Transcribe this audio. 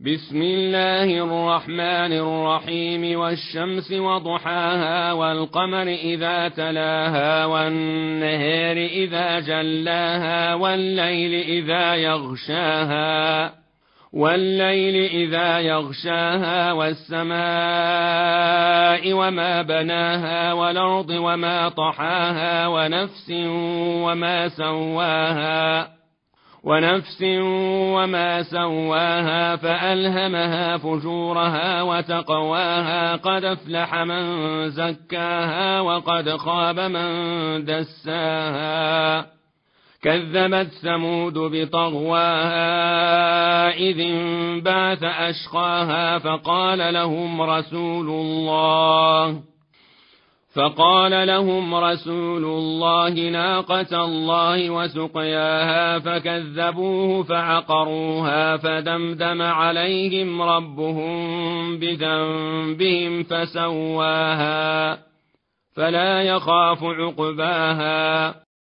بسم الله الرحمن الرحيم والشمس وضحاها والقمر إذا تلاها والنهار إذا جلاها والليل إذا يغشاها والسماء وما بناها والأرض وما طحاها ونفس وما سواها فألهمها فجورها وتقواها قد أفلح من زكاها وقد خاب من دساها كذبت ثمود بطغواها إذ انبعث أشقاها فقال لهم رسول الله ناقة الله وسقياها فكذبوه فعقروها فدمدم عليهم ربهم بذنبهم فسواها فلا يخاف عقباها